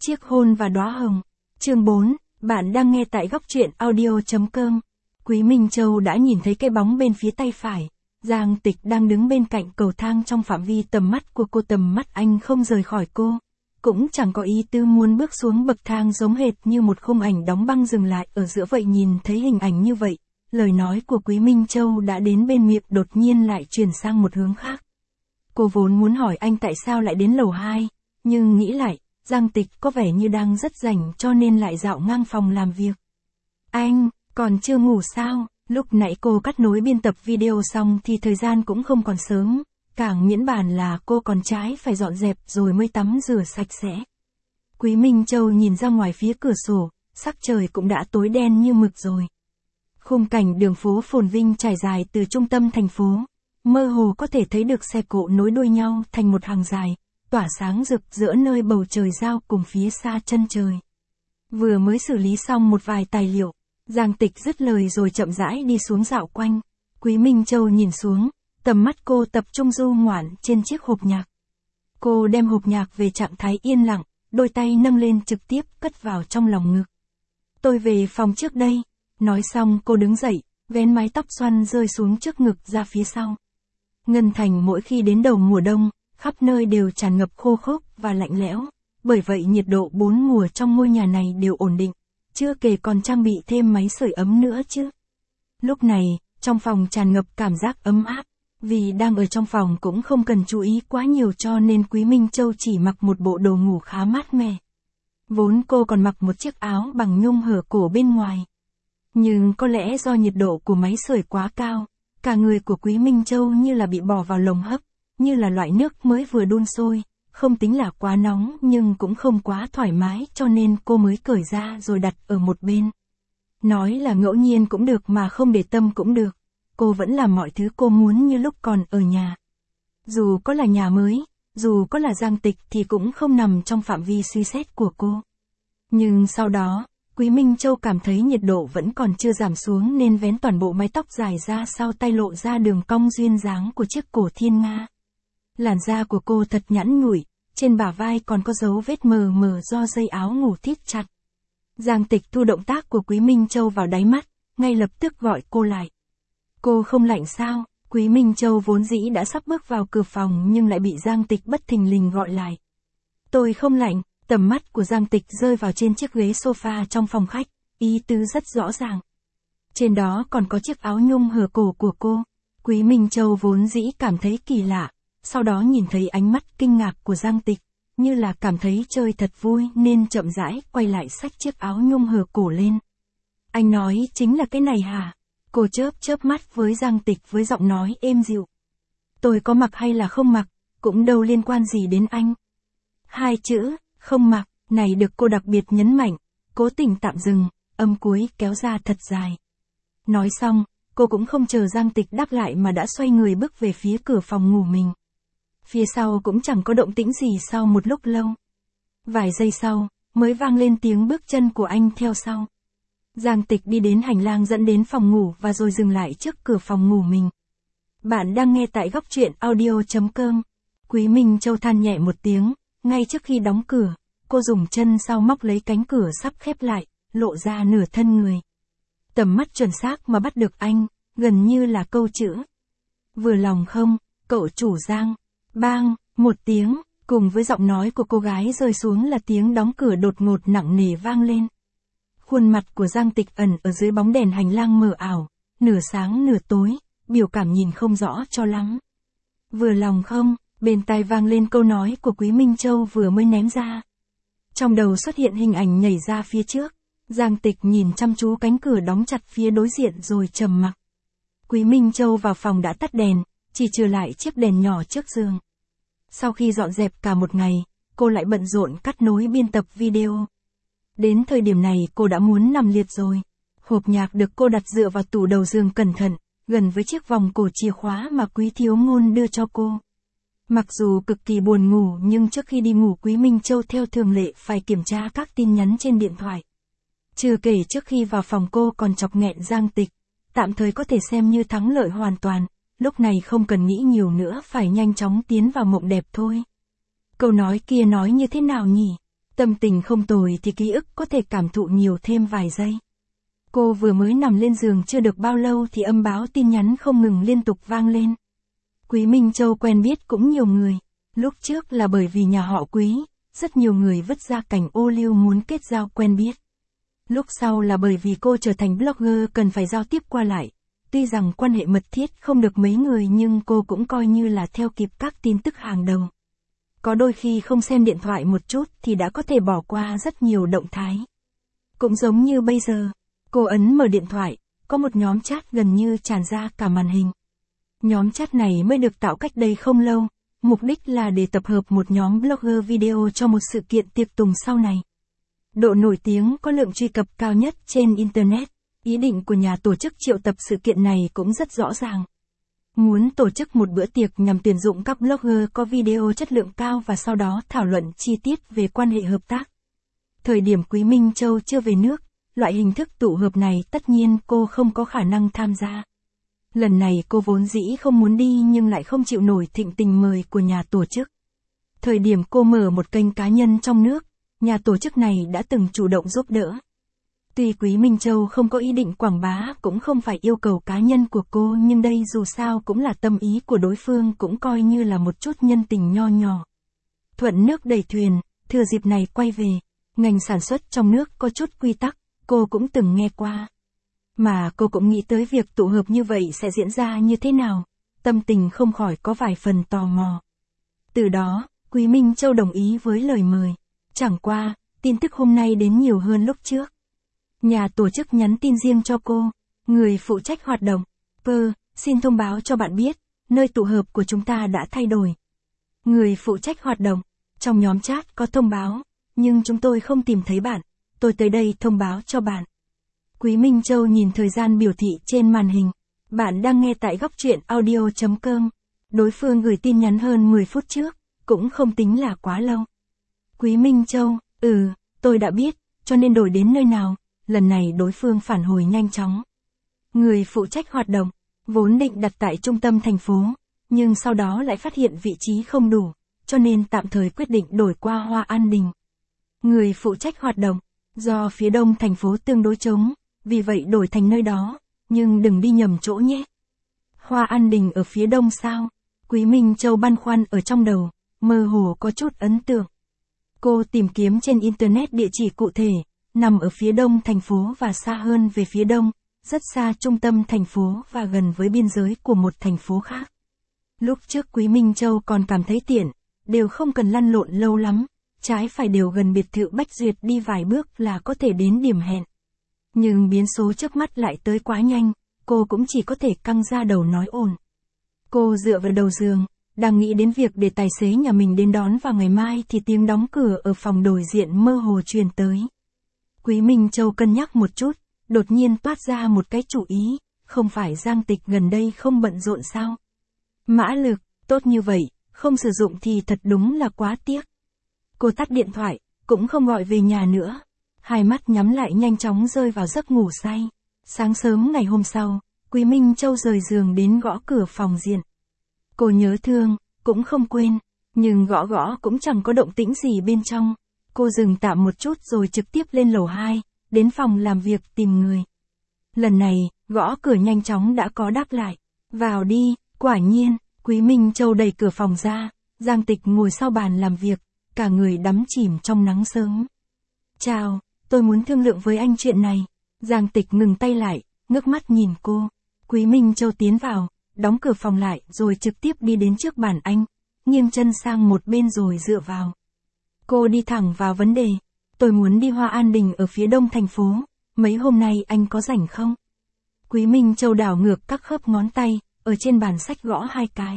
Chiếc hôn và đóa hồng. Chương 4, bạn đang nghe tại góc truyện audio.com. Quý Minh Châu đã nhìn thấy cái bóng bên phía tay phải. Giang Tịch đang đứng bên cạnh cầu thang trong phạm vi tầm mắt của cô, tầm mắt anh không rời khỏi cô. Cũng chẳng có ý tư muốn bước xuống bậc thang, giống hệt như một khung ảnh đóng băng dừng lại ở giữa vậy. Nhìn thấy hình ảnh như vậy, lời nói của Quý Minh Châu đã đến bên miệng đột nhiên lại chuyển sang một hướng khác. Cô vốn muốn hỏi anh tại sao lại đến lầu 2, nhưng nghĩ lại, Giang Tịch có vẻ như đang rất rảnh cho nên lại dạo ngang phòng làm việc. Anh, còn chưa ngủ sao? Lúc nãy cô cắt nối biên tập video xong thì thời gian cũng không còn sớm, càng miễn bàn là cô còn trái phải dọn dẹp rồi mới tắm rửa sạch sẽ. Quý Minh Châu nhìn ra ngoài phía cửa sổ, sắc trời cũng đã tối đen như mực rồi. Khung cảnh đường phố phồn vinh trải dài từ trung tâm thành phố, mơ hồ có thể thấy được xe cộ nối đuôi nhau thành một hàng dài, tỏa sáng rực rỡ nơi bầu trời giao cùng phía xa chân trời. Vừa mới xử lý xong một vài tài liệu, Giang Tịch dứt lời rồi chậm rãi đi xuống dạo quanh. Quý Minh Châu nhìn xuống, tầm mắt cô tập trung du ngoạn trên chiếc hộp nhạc. Cô đem hộp nhạc về trạng thái yên lặng, đôi tay nâng lên trực tiếp cất vào trong lòng ngực. Tôi về phòng trước đây. Nói xong cô đứng dậy, vén mái tóc xoăn rơi xuống trước ngực ra phía sau. Ngân Thành mỗi khi đến đầu mùa đông, khắp nơi đều tràn ngập khô khốc và lạnh lẽo, bởi vậy nhiệt độ 4 mùa trong ngôi nhà này đều ổn định, chưa kể còn trang bị thêm máy sưởi ấm nữa chứ. Lúc này, trong phòng tràn ngập cảm giác ấm áp, vì đang ở trong phòng cũng không cần chú ý quá nhiều cho nên Quý Minh Châu chỉ mặc một bộ đồ ngủ khá mát mẻ. Vốn cô còn mặc một chiếc áo bằng nhung hở cổ bên ngoài. Nhưng có lẽ do nhiệt độ của máy sưởi quá cao, cả người của Quý Minh Châu như là bị bỏ vào lồng hấp, như là loại nước mới vừa đun sôi, không tính là quá nóng nhưng cũng không quá thoải mái cho nên cô mới cởi ra rồi đặt ở một bên. Nói là ngẫu nhiên cũng được mà không để tâm cũng được, cô vẫn làm mọi thứ cô muốn như lúc còn ở nhà. Dù có là nhà mới, dù có là Giang Tịch thì cũng không nằm trong phạm vi suy xét của cô. Nhưng sau đó, Quý Minh Châu cảm thấy nhiệt độ vẫn còn chưa giảm xuống nên vén toàn bộ mái tóc dài ra sau tay, lộ ra đường cong duyên dáng của chiếc cổ thiên nga. Làn da của cô thật nhẵn nhụi, trên bả vai còn có dấu vết mờ mờ do dây áo ngủ thít chặt. Giang Tịch thu động tác của Quý Minh Châu vào đáy mắt, ngay lập tức gọi cô lại. Cô không lạnh sao? Quý Minh Châu vốn dĩ đã sắp bước vào cửa phòng nhưng lại bị Giang Tịch bất thình lình gọi lại. Tôi không lạnh. Tầm mắt của Giang Tịch rơi vào trên chiếc ghế sofa trong phòng khách, ý tứ rất rõ ràng. Trên đó còn có chiếc áo nhung hở cổ của cô. Quý Minh Châu vốn dĩ cảm thấy kỳ lạ, sau đó nhìn thấy ánh mắt kinh ngạc của Giang Tịch, như là cảm thấy chơi thật vui nên chậm rãi quay lại xách chiếc áo nhung hở cổ lên. Anh nói chính là cái này hả? Cô chớp mắt với Giang Tịch với giọng nói êm dịu. Tôi có mặc hay là không mặc, cũng đâu liên quan gì đến anh. Hai chữ không mặc, này được cô đặc biệt nhấn mạnh, cố tình tạm dừng, âm cuối kéo ra thật dài. Nói xong, cô cũng không chờ Giang Tịch đáp lại mà đã xoay người bước về phía cửa phòng ngủ mình. Phía sau cũng chẳng có động tĩnh gì sau một lúc lâu. Vài giây sau, mới vang lên tiếng bước chân của anh theo sau. Giang Tịch đi đến hành lang dẫn đến phòng ngủ và rồi dừng lại trước cửa phòng ngủ mình. Bạn đang nghe tại góc truyện audio.com. Quý Minh Châu than nhẹ một tiếng. Ngay trước khi đóng cửa, cô dùng chân sau móc lấy cánh cửa sắp khép lại, lộ ra nửa thân người. Tầm mắt chuẩn xác mà bắt được anh, gần như là câu chữ. Vừa lòng không, cậu chủ Giang. Bang, một tiếng, cùng với giọng nói của cô gái rơi xuống là tiếng đóng cửa đột ngột nặng nề vang lên. Khuôn mặt của Giang Tịch ẩn ở dưới bóng đèn hành lang mờ ảo, nửa sáng nửa tối, biểu cảm nhìn không rõ cho lắm. Vừa lòng không? Bên tai vang lên câu nói của Quý Minh Châu vừa mới ném ra. Trong đầu xuất hiện hình ảnh nhảy ra phía trước. Giang Tịch nhìn chăm chú cánh cửa đóng chặt phía đối diện rồi trầm mặc. Quý Minh Châu vào phòng đã tắt đèn, chỉ trừ lại chiếc đèn nhỏ trước giường. Sau khi dọn dẹp cả một ngày, cô lại bận rộn cắt nối biên tập video. Đến thời điểm này cô đã muốn nằm liệt rồi. Hộp nhạc được cô đặt dựa vào tủ đầu giường cẩn thận, gần với chiếc vòng cổ chìa khóa mà Quý Thiếu Ngôn đưa cho cô. Mặc dù cực kỳ buồn ngủ nhưng trước khi đi ngủ Quý Minh Châu theo thường lệ phải kiểm tra các tin nhắn trên điện thoại. Chưa kể trước khi vào phòng cô còn chọc nghẹn Giang Tịch, tạm thời có thể xem như thắng lợi hoàn toàn, lúc này không cần nghĩ nhiều nữa, phải nhanh chóng tiến vào mộng đẹp thôi. Câu nói kia nói như thế nào nhỉ? Tâm tình không tồi thì ký ức có thể cảm thụ nhiều thêm vài giây. Cô vừa mới nằm lên giường chưa được bao lâu thì âm báo tin nhắn không ngừng liên tục vang lên. Quý Minh Châu quen biết cũng nhiều người. Lúc trước là bởi vì nhà họ Quý, rất nhiều người vứt ra cảnh ô liu muốn kết giao quen biết. Lúc sau là bởi vì cô trở thành blogger cần phải giao tiếp qua lại. Tuy rằng quan hệ mật thiết không được mấy người nhưng cô cũng coi như là theo kịp các tin tức hàng đầu. Có đôi khi không xem điện thoại một chút thì đã có thể bỏ qua rất nhiều động thái. Cũng giống như bây giờ, cô ấn mở điện thoại, có một nhóm chat gần như tràn ra cả màn hình. Nhóm chat này mới được tạo cách đây không lâu, mục đích là để tập hợp một nhóm blogger video cho một sự kiện tiệc tùng sau này. Độ nổi tiếng có lượng truy cập cao nhất trên Internet, ý định của nhà tổ chức triệu tập sự kiện này cũng rất rõ ràng. Muốn tổ chức một bữa tiệc nhằm tuyển dụng các blogger có video chất lượng cao và sau đó thảo luận chi tiết về quan hệ hợp tác. Thời điểm Quý Minh Châu chưa về nước, loại hình thức tụ họp này tất nhiên cô không có khả năng tham gia. Lần này cô vốn dĩ không muốn đi nhưng lại không chịu nổi thịnh tình mời của nhà tổ chức. Thời điểm cô mở một kênh cá nhân trong nước, nhà tổ chức này đã từng chủ động giúp đỡ. Tuy Quý Minh Châu không có ý định quảng bá cũng không phải yêu cầu cá nhân của cô nhưng đây dù sao cũng là tâm ý của đối phương cũng coi như là một chút nhân tình nho nhỏ. Thuận nước đẩy thuyền, thừa dịp này quay về, ngành sản xuất trong nước có chút quy tắc, cô cũng từng nghe qua. Mà cô cũng nghĩ tới việc tụ họp như vậy sẽ diễn ra như thế nào, tâm tình không khỏi có vài phần tò mò. Từ đó, Quý Minh Châu đồng ý với lời mời. Chẳng qua, tin tức hôm nay đến nhiều hơn lúc trước. Nhà tổ chức nhắn tin riêng cho cô, người phụ trách hoạt động. Xin thông báo cho bạn biết, nơi tụ họp của chúng ta đã thay đổi. Người phụ trách hoạt động, trong nhóm chat có thông báo, nhưng chúng tôi không tìm thấy bạn, tôi tới đây thông báo cho bạn. Quý Minh Châu nhìn thời gian biểu thị trên màn hình. Bạn đang nghe tại góc truyện audio.com. Đối phương gửi tin nhắn hơn 10 phút trước, cũng không tính là quá lâu. Quý Minh Châu, tôi đã biết, cho nên đổi đến nơi nào, lần này đối phương phản hồi nhanh chóng. Người phụ trách hoạt động, vốn định đặt tại trung tâm thành phố, nhưng sau đó lại phát hiện vị trí không đủ, cho nên tạm thời quyết định đổi qua Hoa An Đình. Người phụ trách hoạt động, do phía đông thành phố tương đối trống, vì vậy đổi thành nơi đó, nhưng đừng đi nhầm chỗ nhé. Hoa An Đình ở phía đông sao? Quý Minh Châu băn khoăn ở trong đầu, mơ hồ có chút ấn tượng. Cô tìm kiếm trên Internet địa chỉ cụ thể, nằm ở phía đông thành phố và xa hơn về phía đông, rất xa trung tâm thành phố và gần với biên giới của một thành phố khác. Lúc trước Quý Minh Châu còn cảm thấy tiện, đều không cần lăn lộn lâu lắm, trái phải đều gần biệt thự Bách Duyệt đi vài bước là có thể đến điểm hẹn. Nhưng biến số trước mắt lại tới quá nhanh, cô cũng chỉ có thể căng ra đầu nói ổn. Cô dựa vào đầu giường, đang nghĩ đến việc để tài xế nhà mình đến đón vào ngày mai thì tiếng đóng cửa ở phòng đối diện mơ hồ truyền tới. Quý Minh Châu cân nhắc một chút, đột nhiên toát ra một cái chủ ý, không phải Giang Tịch gần đây không bận rộn sao? Mã lực, tốt như vậy, không sử dụng thì thật đúng là quá tiếc. Cô tắt điện thoại, cũng không gọi về nhà nữa. Hai mắt nhắm lại nhanh chóng rơi vào giấc ngủ say. Sáng sớm ngày hôm sau, Quý Minh Châu rời giường đến gõ cửa phòng diện. Cô nhớ thương, cũng không quên, nhưng gõ gõ cũng chẳng có động tĩnh gì bên trong. Cô dừng tạm một chút rồi trực tiếp lên lầu 2, đến phòng làm việc tìm người. Lần này, gõ cửa nhanh chóng đã có đáp lại. Vào đi, quả nhiên, Quý Minh Châu đẩy cửa phòng ra, Giang Tịch ngồi sau bàn làm việc, cả người đắm chìm trong nắng sớm. Chào, tôi muốn thương lượng với anh chuyện này. Giang Tịch ngừng tay lại, ngước mắt nhìn cô. Quý Minh Châu tiến vào, đóng cửa phòng lại rồi trực tiếp đi đến trước bàn anh, nghiêng chân sang một bên rồi dựa vào. Cô đi thẳng vào vấn đề. Tôi muốn đi Hoa An Đình ở phía đông thành phố, mấy hôm nay anh có rảnh không? Quý Minh Châu đảo ngược các khớp ngón tay, ở trên bàn sách gõ hai cái.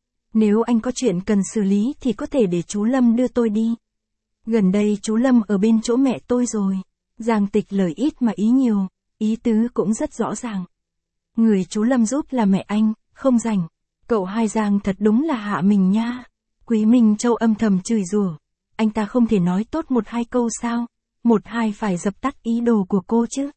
Nếu anh có chuyện cần xử lý thì có thể để chú Lâm đưa tôi đi. Gần đây chú Lâm ở bên chỗ mẹ tôi rồi. Giang Tịch lời ít mà ý nhiều, ý tứ cũng rất rõ ràng. Người chú Lâm giúp là mẹ anh, không rảnh. Cậu hai Giang thật đúng là hạ mình nha. Quý Minh Châu âm thầm chửi rủa. Anh ta không thể nói tốt một hai câu sao? Một hai phải dập tắt ý đồ của cô chứ.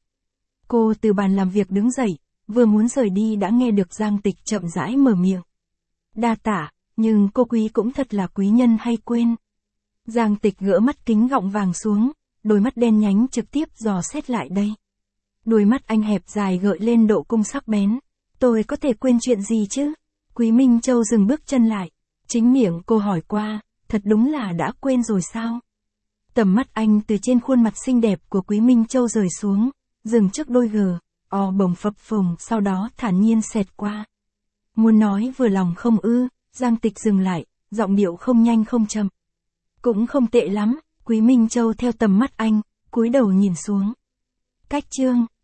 Cô từ bàn làm việc đứng dậy, vừa muốn rời đi đã nghe được Giang Tịch chậm rãi mở miệng. Đa tạ, nhưng cô Quý cũng thật là quý nhân hay quên. Giang Tịch gỡ mắt kính gọng vàng xuống, đôi mắt đen nhánh trực tiếp dò xét lại đây. Đôi mắt anh hẹp dài gợi lên độ cung sắc bén. Tôi có thể quên chuyện gì chứ? Quý Minh Châu dừng bước chân lại. Chính miệng cô hỏi qua, thật đúng là đã quên rồi sao? Tầm mắt anh từ trên khuôn mặt xinh đẹp của Quý Minh Châu rời xuống, dừng trước đôi bồng phập phồng, sau đó thản nhiên xẹt qua. Muốn nói vừa lòng không ư? Giang Tịch dừng lại, giọng điệu không nhanh không chậm. Cũng không tệ lắm. Quý Minh Châu theo tầm mắt anh, cúi đầu nhìn xuống. Cách chương